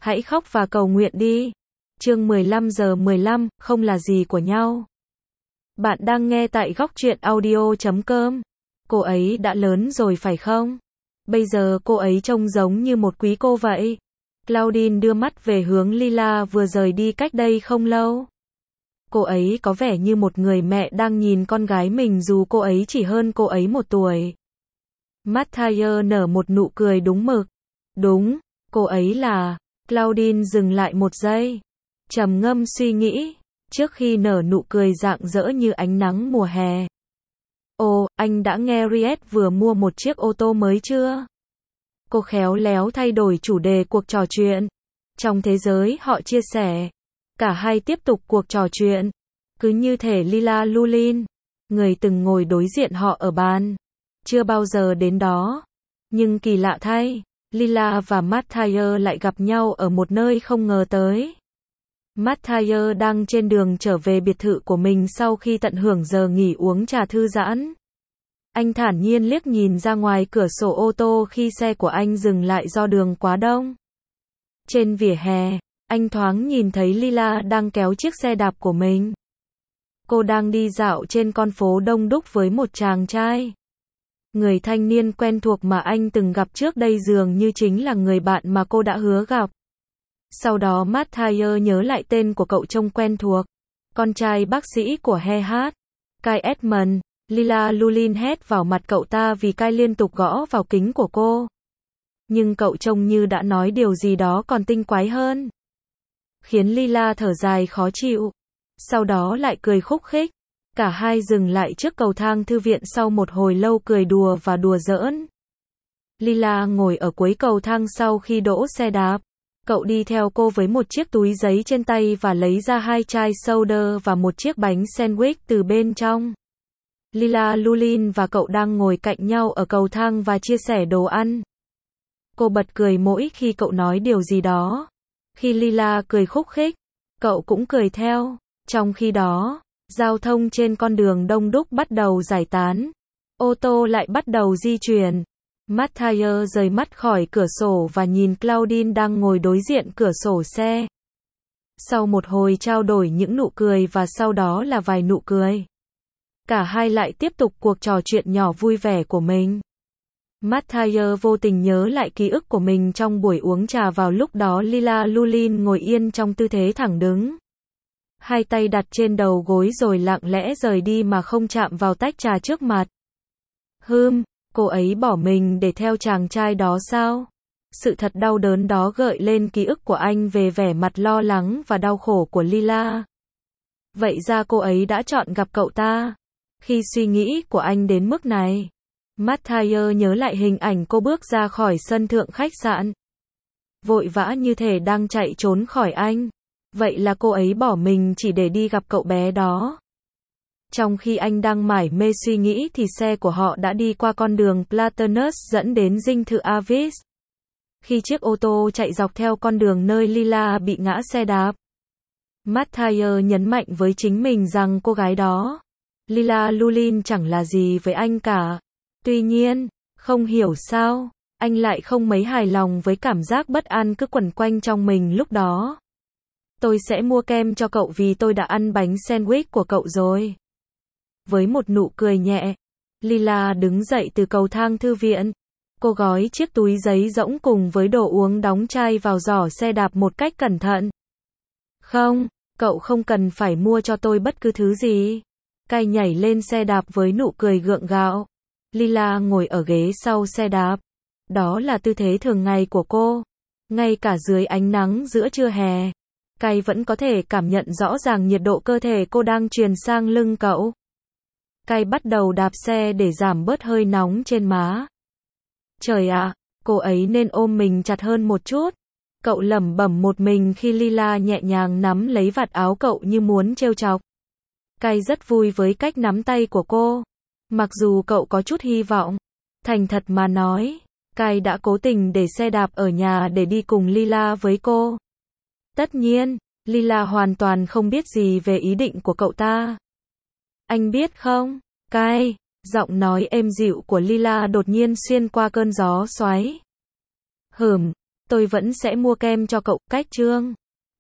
Hãy khóc và cầu nguyện đi. Chương 15:15, không là gì của nhau. Bạn đang nghe tại góc truyện audio.com. Cô ấy đã lớn rồi phải không? Bây giờ cô ấy trông giống như một quý cô vậy. Claudine đưa mắt về hướng Lila vừa rời đi cách đây không lâu. Cô ấy có vẻ như một người mẹ đang nhìn con gái mình dù cô ấy chỉ hơn cô ấy 1 tuổi. Mathieu nở một nụ cười đúng mực. Đúng, cô ấy là... Claudine dừng lại một giây. Trầm ngâm suy nghĩ, trước khi nở nụ cười rạng rỡ như ánh nắng mùa hè. Ồ, anh đã nghe Riet vừa mua một chiếc ô tô mới chưa? Cô khéo léo thay đổi chủ đề cuộc trò chuyện. Trong thế giới họ chia sẻ. Cả hai tiếp tục cuộc trò chuyện. Cứ như thể Lila Lulin, người từng ngồi đối diện họ ở bàn, chưa bao giờ đến đó. Nhưng kỳ lạ thay, Lila và Mathieu lại gặp nhau ở một nơi không ngờ tới. Mathieu đang trên đường trở về biệt thự của mình sau khi tận hưởng giờ nghỉ uống trà thư giãn. Anh thản nhiên liếc nhìn ra ngoài cửa sổ ô tô khi xe của anh dừng lại do đường quá đông. Trên vỉa hè, anh thoáng nhìn thấy Lila đang kéo chiếc xe đạp của mình. Cô đang đi dạo trên con phố đông đúc với một chàng trai. Người thanh niên quen thuộc mà anh từng gặp trước đây dường như chính là người bạn mà cô đã hứa gặp. Sau đó Mathieu nhớ lại tên của cậu trông quen thuộc. Con trai bác sĩ của Hehat, Kai Edmund. Lila Lulin hét vào mặt cậu ta vì Kai liên tục gõ vào kính của cô. Nhưng cậu trông như đã nói điều gì đó còn tinh quái hơn. Khiến Lila thở dài khó chịu. Sau đó lại cười khúc khích. Cả hai dừng lại trước cầu thang thư viện sau một hồi lâu cười đùa và đùa giỡn. Lila ngồi ở cuối cầu thang sau khi đỗ xe đạp. Cậu đi theo cô với một chiếc túi giấy trên tay và lấy ra 2 chai soda và một chiếc bánh sandwich từ bên trong. Lila Lulin và cậu đang ngồi cạnh nhau ở cầu thang và chia sẻ đồ ăn. Cô bật cười mỗi khi cậu nói điều gì đó. Khi Lila cười khúc khích, cậu cũng cười theo. Trong khi đó, giao thông trên con đường đông đúc bắt đầu giải tán. Ô tô lại bắt đầu di chuyển. Mathieu rời mắt khỏi cửa sổ và nhìn Claudine đang ngồi đối diện cửa sổ xe. Sau một hồi trao đổi những nụ cười và sau đó là vài nụ cười, cả hai lại tiếp tục cuộc trò chuyện nhỏ vui vẻ của mình. Mathieu vô tình nhớ lại ký ức của mình trong buổi uống trà vào lúc đó Lila Lulin ngồi yên trong tư thế thẳng đứng. 2 tay đặt trên đầu gối rồi lặng lẽ rời đi mà không chạm vào tách trà trước mặt. Cô ấy bỏ mình để theo chàng trai đó sao? Sự thật đau đớn đó gợi lên ký ức của anh về vẻ mặt lo lắng và đau khổ của Lila. Vậy ra cô ấy đã chọn gặp cậu ta. Khi suy nghĩ của anh đến mức này, Mathieu nhớ lại hình ảnh cô bước ra khỏi sân thượng khách sạn. Vội vã như thể đang chạy trốn khỏi anh. Vậy là cô ấy bỏ mình chỉ để đi gặp cậu bé đó. Trong khi anh đang mải mê suy nghĩ thì xe của họ đã đi qua con đường Platanus dẫn đến dinh thự Avis. Khi chiếc ô tô chạy dọc theo con đường nơi Lila bị ngã xe đạp, Mathieu nhấn mạnh với chính mình rằng cô gái đó, Lila Lulin, chẳng là gì với anh cả. Tuy nhiên, không hiểu sao, anh lại không mấy hài lòng với cảm giác bất an cứ quẩn quanh trong mình lúc đó. Tôi sẽ mua kem cho cậu vì tôi đã ăn bánh sandwich của cậu rồi. Với một nụ cười nhẹ, Lila đứng dậy từ cầu thang thư viện. Cô gói chiếc túi giấy rỗng cùng với đồ uống đóng chai vào giỏ xe đạp một cách cẩn thận. Không, cậu không cần phải mua cho tôi bất cứ thứ gì. Kai nhảy lên xe đạp với nụ cười gượng gạo. Lila ngồi ở ghế sau xe đạp. Đó là tư thế thường ngày của cô. Ngay cả dưới ánh nắng giữa trưa hè, Kai vẫn có thể cảm nhận rõ ràng nhiệt độ cơ thể cô đang truyền sang lưng cậu. Kai bắt đầu đạp xe để giảm bớt hơi nóng trên má. Trời ạ, cô ấy nên ôm mình chặt hơn một chút. Cậu lẩm bẩm một mình khi Lila nhẹ nhàng nắm lấy vạt áo cậu như muốn trêu chọc. Kai rất vui với cách nắm tay của cô. Mặc dù cậu có chút hy vọng. Thành thật mà nói, Kai đã cố tình để xe đạp ở nhà để đi cùng Lila với cô. Tất nhiên, Lila hoàn toàn không biết gì về ý định của cậu ta. Anh biết không, Kai, giọng nói êm dịu của Lila đột nhiên xuyên qua cơn gió xoáy. Tôi vẫn sẽ mua kem cho cậu, cách Trương.